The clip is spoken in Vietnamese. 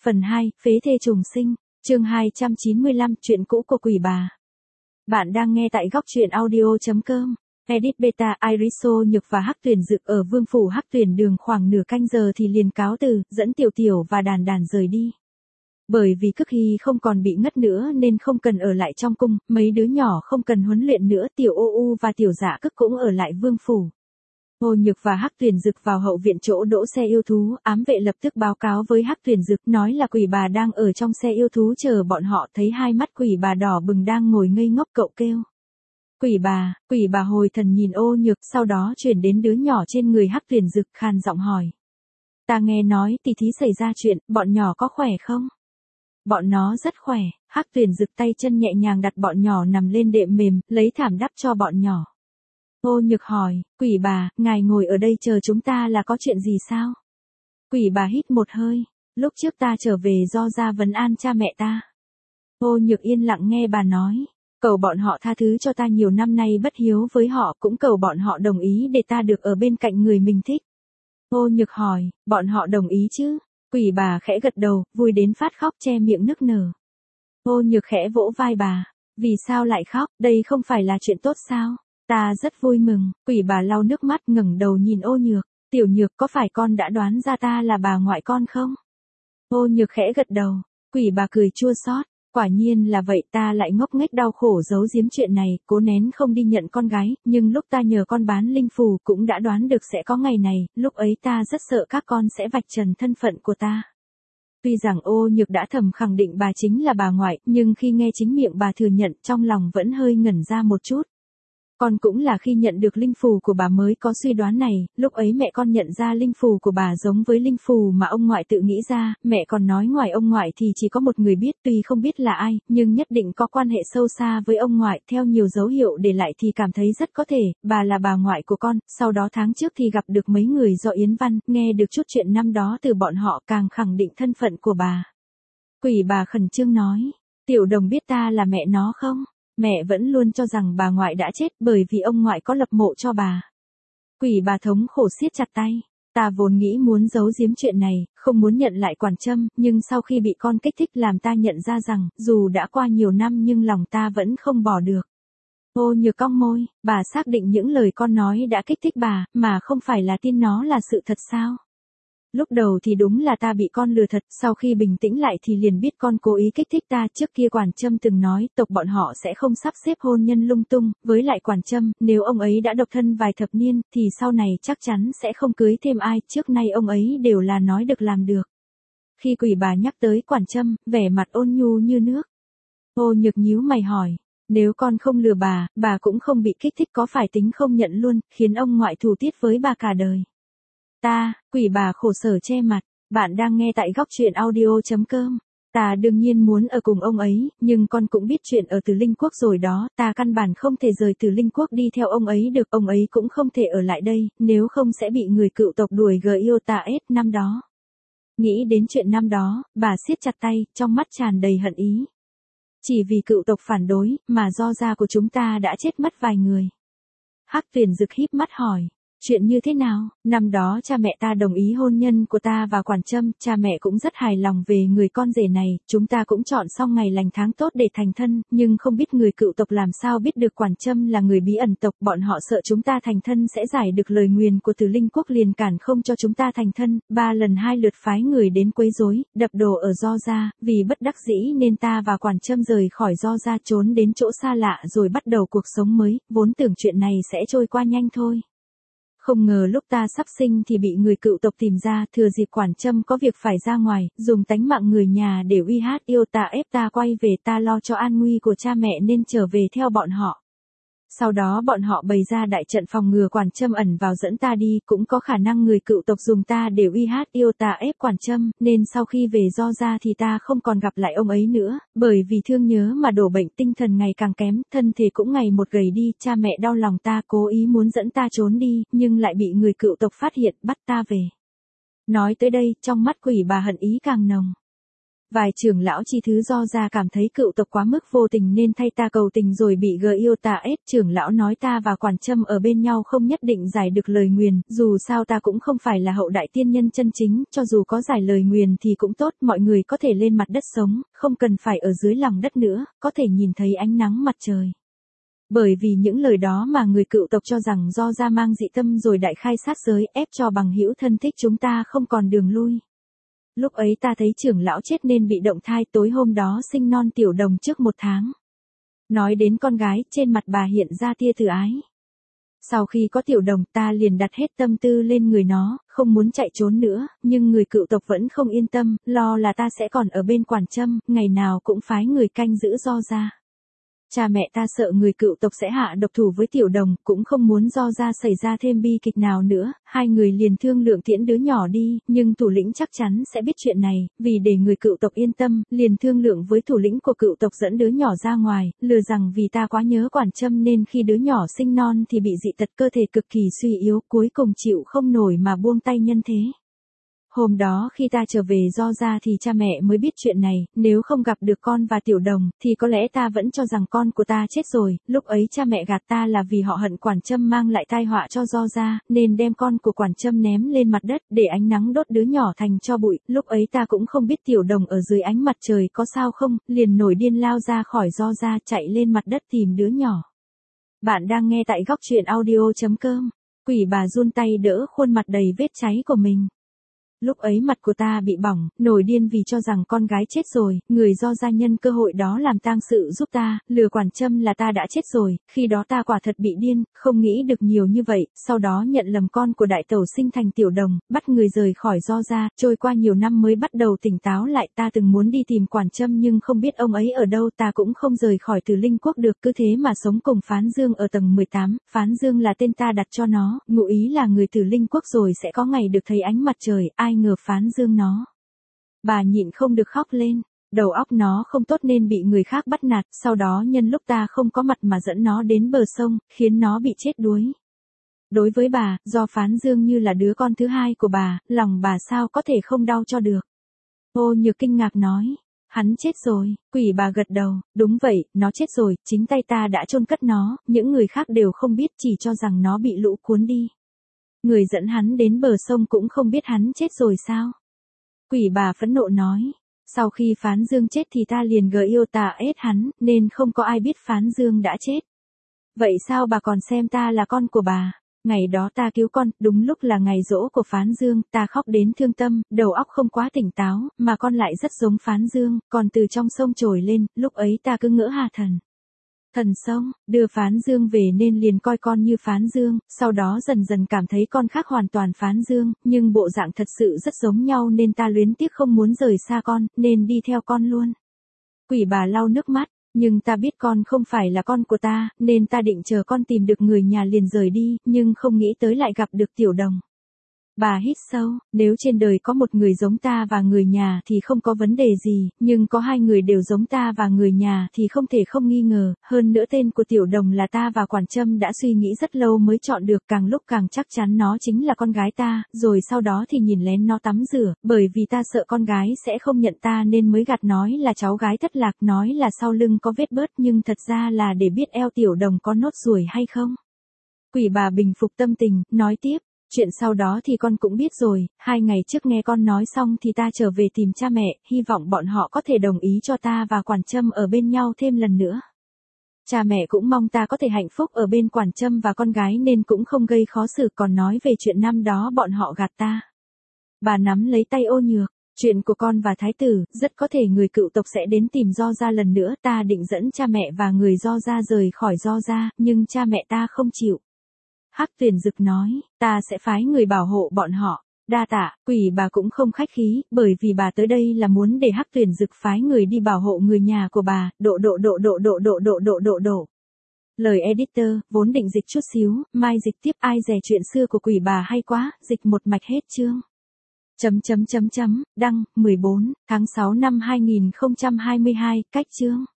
Phần 2, Phế thê trùng sinh, chương 295, chuyện cũ của quỷ bà. Bạn đang nghe tại góc truyện audio.com. Edit Beta, Iriso Nhược và Hắc Tuyền Dực ở Vương phủ Hắc Tuyền Đường khoảng nửa canh giờ thì liền cáo từ, dẫn Tiểu Tiểu và Đàn Đàn rời đi. Bởi vì Cức Hy không còn bị ngất nữa nên không cần ở lại trong cung, mấy đứa nhỏ không cần huấn luyện nữa, Tiểu Ô U và Tiểu Dạ Cức cũng ở lại Vương phủ. Ô Nhược và Hắc Tuyền Dực vào hậu viện chỗ đỗ xe yêu thú, ám vệ lập tức báo cáo với Hắc Tuyền Dực, nói là quỷ bà đang ở trong xe yêu thú chờ bọn họ, thấy hai mắt quỷ bà đỏ bừng đang ngồi ngây ngốc, cậu kêu. Quỷ bà hồi thần nhìn Ô Nhược, sau đó chuyển đến đứa nhỏ trên người Hắc Tuyền Dực, khàn giọng hỏi. Ta nghe nói tỷ thí xảy ra chuyện, bọn nhỏ có khỏe không? Bọn nó rất khỏe. Hắc Tuyền Dực tay chân nhẹ nhàng đặt bọn nhỏ nằm lên đệm mềm, lấy thảm đắp cho bọn nhỏ. Ô Nhược hỏi, quỷ bà, ngài ngồi ở đây chờ chúng ta là có chuyện gì sao? Quỷ bà hít một hơi, lúc trước ta trở về do ra vấn an cha mẹ ta. Ô Nhược yên lặng nghe bà nói, cầu bọn họ tha thứ cho ta nhiều năm nay bất hiếu với họ, cũng cầu bọn họ đồng ý để ta được ở bên cạnh người mình thích. Ô Nhược hỏi, bọn họ đồng ý chứ? Quỷ bà khẽ gật đầu, vui đến phát khóc che miệng nức nở. Ô Nhược khẽ vỗ vai bà, vì sao lại khóc, đây không phải là chuyện tốt sao? Ta rất vui mừng. Quỷ bà lau nước mắt ngẩng đầu nhìn Ô Nhược. Tiểu Nhược, có phải con đã đoán ra ta là bà ngoại con không? Ô Nhược khẽ gật đầu. Quỷ bà cười chua xót. Quả nhiên là vậy, ta lại ngốc nghếch đau khổ giấu giếm chuyện này, cố nén không đi nhận con gái, nhưng lúc ta nhờ con bán linh phù cũng đã đoán được sẽ có ngày này, lúc ấy ta rất sợ các con sẽ vạch trần thân phận của ta. Tuy rằng Ô Nhược đã thầm khẳng định bà chính là bà ngoại, nhưng khi nghe chính miệng bà thừa nhận, trong lòng vẫn hơi ngẩn ra một chút. Con cũng là khi nhận được linh phù của bà mới có suy đoán này, lúc ấy mẹ con nhận ra linh phù của bà giống với linh phù mà ông ngoại tự nghĩ ra, mẹ còn nói ngoài ông ngoại thì chỉ có một người biết, tuy không biết là ai, nhưng nhất định có quan hệ sâu xa với ông ngoại, theo nhiều dấu hiệu để lại thì cảm thấy rất có thể, bà là bà ngoại của con, sau đó tháng trước thì gặp được mấy người do Yến Văn, nghe được chút chuyện năm đó từ bọn họ càng khẳng định thân phận của bà. Quỷ bà khẩn trương nói, Tiểu Đồng biết ta là mẹ nó không? Mẹ vẫn luôn cho rằng bà ngoại đã chết bởi vì ông ngoại có lập mộ cho bà. Quỷ bà thống khổ siết chặt tay. Ta vốn nghĩ muốn giấu giếm chuyện này, không muốn nhận lại Quản Trâm, nhưng sau khi bị con kích thích làm ta nhận ra rằng, dù đã qua nhiều năm nhưng lòng ta vẫn không bỏ được. Ô Nhược cong môi, bà xác định những lời con nói đã kích thích bà, mà không phải là tin nó là sự thật sao? Lúc đầu thì đúng là ta bị con lừa thật, sau khi bình tĩnh lại thì liền biết con cố ý kích thích ta. Trước kia Quản Trâm từng nói, tộc bọn họ sẽ không sắp xếp hôn nhân lung tung, với lại Quản Trâm, nếu ông ấy đã độc thân vài thập niên, thì sau này chắc chắn sẽ không cưới thêm ai, trước nay ông ấy đều là nói được làm được. Khi quỷ bà nhắc tới Quản Trâm, vẻ mặt ôn nhu như nước. Ô Nhược nhíu mày hỏi, nếu con không lừa bà cũng không bị kích thích có phải tính không nhận luôn, khiến ông ngoại thù tiết với bà cả đời. Quỷ bà khổ sở che mặt, bạn đang nghe tại góc truyện audio.com. Ta đương nhiên muốn ở cùng ông ấy, nhưng con cũng biết chuyện ở Tử Linh Quốc rồi đó, ta căn bản không thể rời Tử Linh Quốc đi theo ông ấy được, ông ấy cũng không thể ở lại đây, nếu không sẽ bị người cựu tộc đuổi GIOTAS năm đó. Nghĩ đến chuyện năm đó, bà siết chặt tay, trong mắt tràn đầy hận ý. Chỉ vì cựu tộc phản đối, mà do gia của chúng ta đã chết mất vài người. Hắc Tuyền Dực híp mắt hỏi. Chuyện như thế nào? Năm đó cha mẹ ta đồng ý hôn nhân của ta và Quản Trâm, cha mẹ cũng rất hài lòng về người con rể này, chúng ta cũng chọn xong ngày lành tháng tốt để thành thân, nhưng không biết người cựu tộc làm sao biết được Quản Trâm là người bí ẩn tộc, bọn họ sợ chúng ta thành thân sẽ giải được lời nguyền của Tử Linh Quốc liền cản không cho chúng ta thành thân, 3 lần 2 lượt phái người đến quấy rối, đập đồ ở Do Gia, vì bất đắc dĩ nên ta và Quản Trâm rời khỏi Do Gia trốn đến chỗ xa lạ rồi bắt đầu cuộc sống mới, vốn tưởng chuyện này sẽ trôi qua nhanh thôi. Không ngờ lúc ta sắp sinh thì bị người cựu tộc tìm ra, thừa dịp Quản Trâm có việc phải ra ngoài, dùng tánh mạng người nhà để uy hiếp yêu ta ép ta quay về, ta lo cho an nguy của cha mẹ nên trở về theo bọn họ. Sau đó bọn họ bày ra đại trận phòng ngừa Quản Trâm ẩn vào dẫn ta đi, cũng có khả năng người cựu tộc dùng ta để uy hiếp yêu ta ép Quản Trâm, nên sau khi về Do Gia thì ta không còn gặp lại ông ấy nữa, bởi vì thương nhớ mà đổ bệnh tinh thần ngày càng kém, thân thể cũng ngày một gầy đi, cha mẹ đau lòng ta cố ý muốn dẫn ta trốn đi, nhưng lại bị người cựu tộc phát hiện, bắt ta về. Nói tới đây, trong mắt quỷ bà hận ý càng nồng. Vài trưởng lão chi thứ do ra cảm thấy cựu tộc quá mức vô tình nên thay ta cầu tình rồi bị gờ yêu ta ép. Trưởng lão nói ta và Quản Trâm ở bên nhau không nhất định giải được lời nguyền, dù sao ta cũng không phải là hậu đại tiên nhân chân chính, cho dù có giải lời nguyền thì cũng tốt, mọi người có thể lên mặt đất sống, không cần phải ở dưới lòng đất nữa, có thể nhìn thấy ánh nắng mặt trời. Bởi vì những lời đó mà người cựu tộc cho rằng do ra mang dị tâm rồi đại khai sát giới ép cho bằng hữu thân thích chúng ta không còn đường lui. Lúc ấy ta thấy trưởng lão chết nên bị động thai, tối hôm đó sinh non tiểu đồng trước 1 tháng. Nói đến con gái, trên mặt bà hiện ra tia từ ái. Sau khi có tiểu đồng ta liền đặt hết tâm tư lên người nó, không muốn chạy trốn nữa, nhưng người cựu tộc vẫn không yên tâm, lo là ta sẽ còn ở bên Quản Trâm, ngày nào cũng phái người canh giữ do ra. Cha mẹ ta sợ người cựu tộc sẽ hạ độc thủ với tiểu đồng, cũng không muốn do ra xảy ra thêm bi kịch nào nữa, hai người liền thương lượng tiễn đứa nhỏ đi, nhưng thủ lĩnh chắc chắn sẽ biết chuyện này, vì để người cựu tộc yên tâm, liền thương lượng với thủ lĩnh của cựu tộc dẫn đứa nhỏ ra ngoài, lừa rằng vì ta quá nhớ Quản Trâm nên khi đứa nhỏ sinh non thì bị dị tật, cơ thể cực kỳ suy yếu, cuối cùng chịu không nổi mà buông tay nhân thế. Hôm đó khi ta trở về do ra thì cha mẹ mới biết chuyện này, nếu không gặp được con và tiểu đồng, thì có lẽ ta vẫn cho rằng con của ta chết rồi, lúc ấy cha mẹ gạt ta là vì họ hận Quản Trâm mang lại tai họa cho do ra, nên đem con của Quản Trâm ném lên mặt đất để ánh nắng đốt đứa nhỏ thành tro bụi, lúc ấy ta cũng không biết tiểu đồng ở dưới ánh mặt trời có sao không, liền nổi điên lao ra khỏi do ra chạy lên mặt đất tìm đứa nhỏ. Bạn đang nghe tại góc truyện audio.com, quỷ bà run tay đỡ khuôn mặt đầy vết cháy của mình. Lúc ấy mặt của ta bị bỏng, nổi điên vì cho rằng con gái chết rồi, người do gia nhân cơ hội đó làm tang sự giúp ta, lừa Quản Trâm là ta đã chết rồi, khi đó ta quả thật bị điên, không nghĩ được nhiều như vậy, sau đó nhận lầm con của đại tẩu sinh thành tiểu đồng, bắt người rời khỏi do gia, trôi qua nhiều năm mới bắt đầu tỉnh táo lại, ta từng muốn đi tìm Quản Trâm nhưng không biết ông ấy ở đâu, ta cũng không rời khỏi Từ Linh Quốc được, cứ thế mà sống cùng Phán Dương ở tầng 18, Phán Dương là tên ta đặt cho nó, ngụ ý là người Từ Linh Quốc rồi sẽ có ngày được thấy ánh mặt trời, ai ngờ Phán Dương nó. Bà nhịn không được khóc lên, đầu óc nó không tốt nên bị người khác bắt nạt, sau đó nhân lúc ta không có mặt mà dẫn nó đến bờ sông, khiến nó bị chết đuối. Đối với bà, do Phán Dương như là đứa con thứ hai của bà, lòng bà sao có thể không đau cho được. Ô Nhược kinh ngạc nói, hắn chết rồi, quỷ bà gật đầu, đúng vậy, nó chết rồi, chính tay ta đã chôn cất nó, những người khác đều không biết, chỉ cho rằng nó bị lũ cuốn đi. Người dẫn hắn đến bờ sông cũng không biết hắn chết rồi sao? Quỷ bà phẫn nộ nói, sau khi Phán Dương chết thì ta liền gờ yêu ta ết hắn, nên không có ai biết Phán Dương đã chết. Vậy sao bà còn xem ta là con của bà? Ngày đó ta cứu con, đúng lúc là ngày giỗ của Phán Dương, ta khóc đến thương tâm, đầu óc không quá tỉnh táo, mà con lại rất giống Phán Dương, còn từ trong sông trồi lên, lúc ấy ta cứ ngỡ hà thần. Thần sông, đưa Phán Dương về nên liền coi con như Phán Dương, sau đó dần dần cảm thấy con khác hoàn toàn Phán Dương, nhưng bộ dạng thật sự rất giống nhau nên ta luyến tiếc không muốn rời xa con, nên đi theo con luôn. Quỷ bà lau nước mắt, nhưng ta biết con không phải là con của ta, nên ta định chờ con tìm được người nhà liền rời đi, nhưng không nghĩ tới lại gặp được tiểu đồng. Bà hít sâu, nếu trên đời có một người giống ta và người nhà thì không có vấn đề gì, nhưng có hai người đều giống ta và người nhà thì không thể không nghi ngờ, hơn nữa tên của tiểu đồng là ta và Quản Trâm đã suy nghĩ rất lâu mới chọn được, càng lúc càng chắc chắn nó chính là con gái ta, rồi sau đó thì nhìn lén nó tắm rửa, bởi vì ta sợ con gái sẽ không nhận ta nên mới gạt nói là cháu gái thất lạc, nói là sau lưng có vết bớt nhưng thật ra là để biết eo tiểu đồng có nốt ruồi hay không. Quỷ bà bình phục tâm tình, nói tiếp. Chuyện sau đó thì con cũng biết rồi, 2 ngày trước nghe con nói xong thì ta trở về tìm cha mẹ, hy vọng bọn họ có thể đồng ý cho ta và Quản Trâm ở bên nhau thêm lần nữa. Cha mẹ cũng mong ta có thể hạnh phúc ở bên Quản Trâm và con gái nên cũng không gây khó xử, còn nói về chuyện năm đó bọn họ gạt ta. Bà nắm lấy tay Ô Nhược, chuyện của con và thái tử, rất có thể người cựu tộc sẽ đến tìm do ra lần nữa, ta định dẫn cha mẹ và người do ra rời khỏi do ra, nhưng cha mẹ ta không chịu. Hắc Tuyền Dực nói, ta sẽ phái người bảo hộ bọn họ. Đa tạ, quỷ bà cũng không khách khí, bởi vì bà tới đây là muốn để Hắc Tuyền Dực phái người đi bảo hộ người nhà của bà, độ. Lời editor, vốn định dịch chút xíu, mai dịch tiếp, ai dè chuyện xưa của quỷ bà hay quá, dịch một mạch hết chương. Đăng, 14, tháng 6 năm 2022, cách chương.